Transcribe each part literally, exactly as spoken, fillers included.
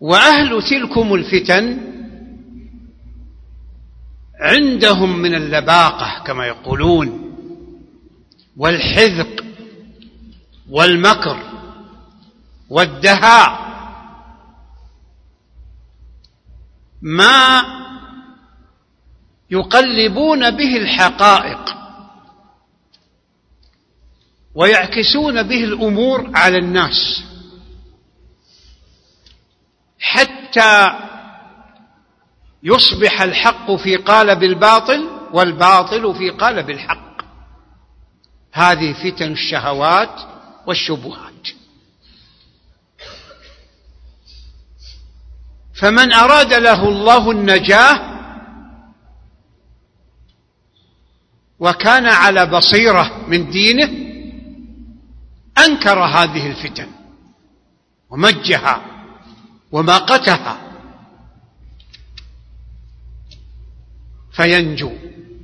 وأهل تلكم الفتن عندهم من اللباقة كما يقولون والحذق والمكر والدهاء ما يقلبون به الحقائق ويعكسون به الأمور على الناس حتى يصبح الحق في قالب الباطل والباطل في قالب الحق. هذه فتن الشهوات والشبهات. فمن أراد له الله النجاة وكان على بصيرة من دينه أنكر هذه الفتن ومجها وماقتها فينجو،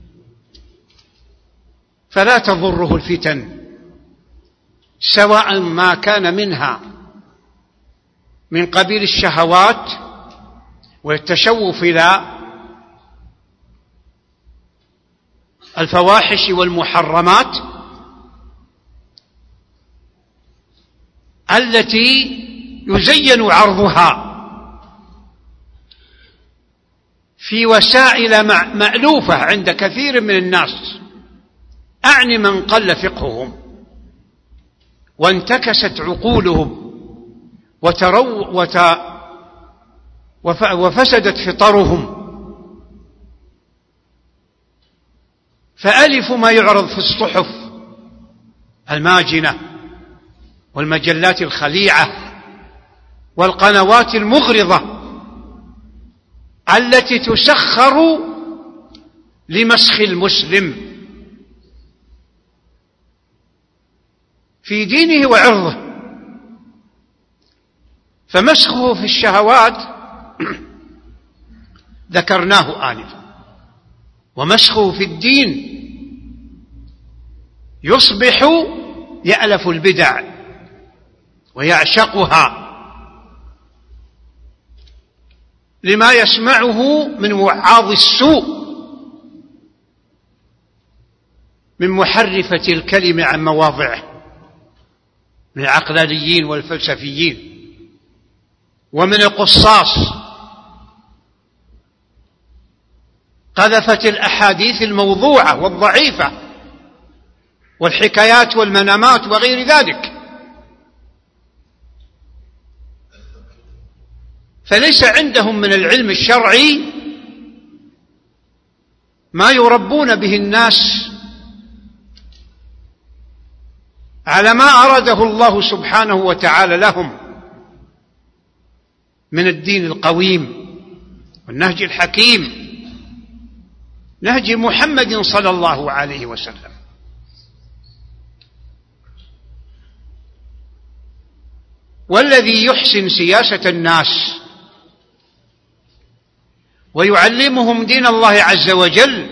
فلا تضره الفتن سواء ما كان منها من قبيل الشهوات والتشوف إلى الفواحش والمحرمات التي يزين عرضها في وسائل مألوفة عند كثير من الناس، أعني من قل فقههم وانتكست عقولهم وترو وت وفسدت فطرهم، فألفوا ما يعرض في الصحف الماجنة والمجلات الخليعة والقنوات المغرضة التي تسخر لمسخ المسلم في دينه وعرضه. فمسخه في الشهوات ذكرناه آنفا، ومسخه في الدين يصبح يألف البدع ويعشقها لما يسمعه من وعاظ السوء من محرفة الكلم عن مواضعه من العقلانيين والفلسفيين ومن القصاص. قذفت الأحاديث الموضوعة والضعيفة والحكايات والمنامات وغير ذلك، فليس عندهم من العلم الشرعي ما يربون به الناس على ما أراده الله سبحانه وتعالى لهم من الدين القويم والنهج الحكيم، نهج محمد صلى الله عليه وسلم. والذي يحسن سياسة الناس ويعلمهم دين الله عز وجل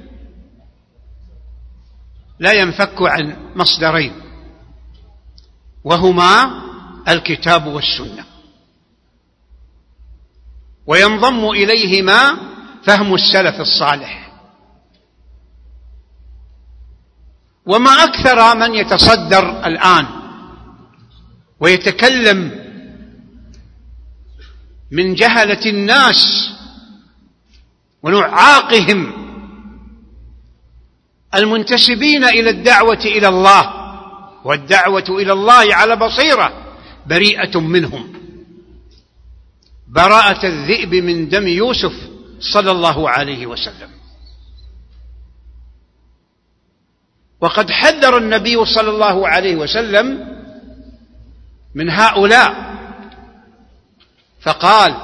لا ينفك عن مصدرين، وهما الكتاب والسنة، وينضم إليهما فهم السلف الصالح. وما أكثر من يتصدر الآن ويتكلم من جهلة الناس ونعاقهم المنتسبين إلى الدعوة إلى الله، والدعوة إلى الله على بصيرة بريئة منهم براءة الذئب من دم يوسف صلى الله عليه وسلم. وقد حذر النبي صلى الله عليه وسلم من هؤلاء فقال: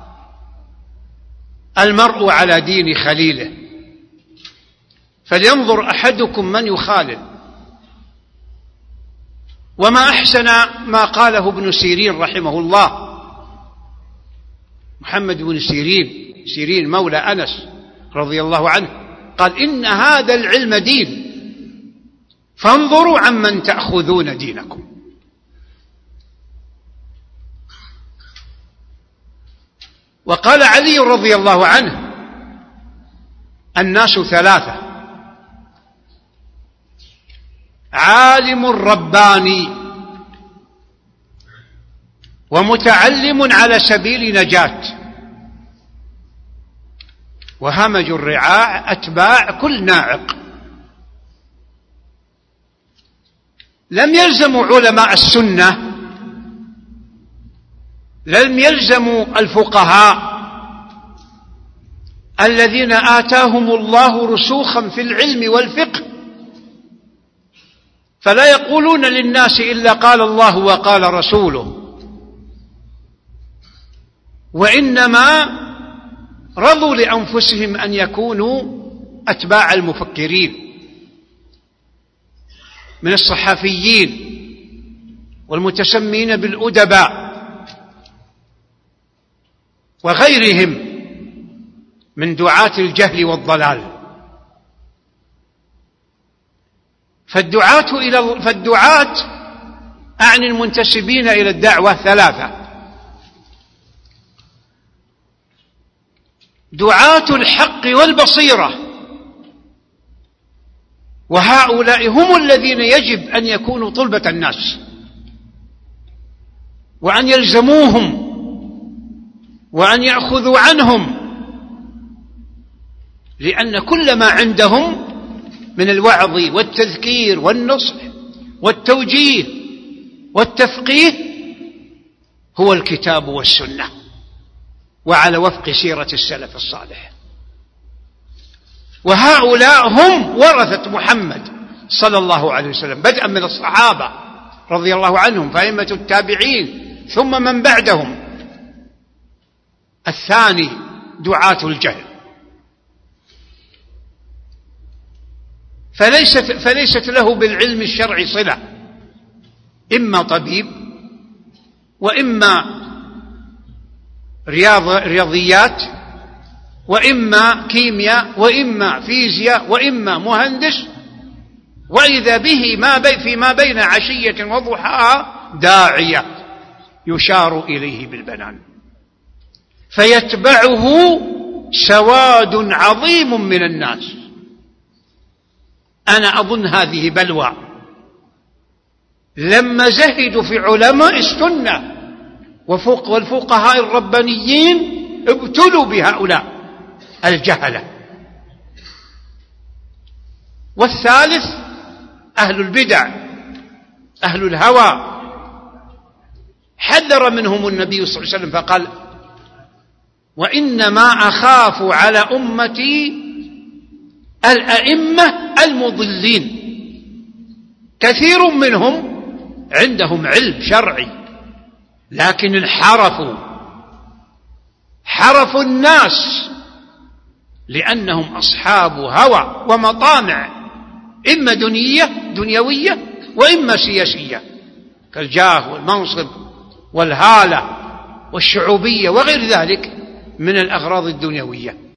المرء على دين خليله فلينظر أحدكم من يخالل. وما أحسن ما قاله ابن سيرين رحمه الله، محمد بن سيرين سيرين مولى أنس رضي الله عنه، قال: إن هذا العلم دين فانظروا عمن تأخذون دينكم. وقال علي رضي الله عنه: الناس ثلاثة: عالم رباني، ومتعلم على سبيل نجاة، وهمج الرعاع أتباع كل ناعق. لم يلزموا علماء السنة، لم يلزموا الفقهاء الذين آتاهم الله رسوخا في العلم والفقه، فلا يقولون للناس إلا قال الله وقال رسوله، وإنما رضوا لأنفسهم أن يكونوا أتباع المفكرين من الصحفيين والمتسمين بالأدباء وغيرهم من دعاة الجهل والضلال. فالدعاة إلى فالدعاة أعني المنتسبين إلى الدعوة ثلاثة: دعاة الحق والبصيرة، وهؤلاء هم الذين يجب أن يكونوا طلبة الناس، وأن يلزموهم، وأن يأخذوا عنهم، لأن كل ما عندهم من الوعظ والتذكير والنصح والتوجيه والتفقيه هو الكتاب والسنة، وعلى وفق سيرة السلف الصالح. وهؤلاء هم ورثة محمد صلى الله عليه وسلم، بدءا من الصحابة رضي الله عنهم، فأئمة التابعين، ثم من بعدهم. الثاني دعاة الجهل، فليست, فليست له بالعلم الشرعي صلة، إما طبيب، وإما رياض رياضيات، وإما كيمياء، وإما فيزياء، وإما مهندس، وإذا به ما بي فيما بين عشية وضحاها داعية يشار إليه بالبنان، فيتبعه سواد عظيم من الناس. أنا أظن هذه بلوى، لما زهدوا في علماء السنة وفوق والفقهاء الربانيين ابتلوا بهؤلاء الجهلة. والثالث أهل البدع، أهل الهوى، حذر منهم النبي صلى الله عليه وسلم فقال: وإنما أخاف على أمتي الأئمة المضلين. كثير منهم عندهم علم شرعي لكن انحرفوا، حرفوا الناس لأنهم أصحاب هوى ومطامع، إما دنية دنيوية وإما سياسية، كالجاه والمنصب والهالة والشعوبية وغير ذلك من الأغراض الدنيوية.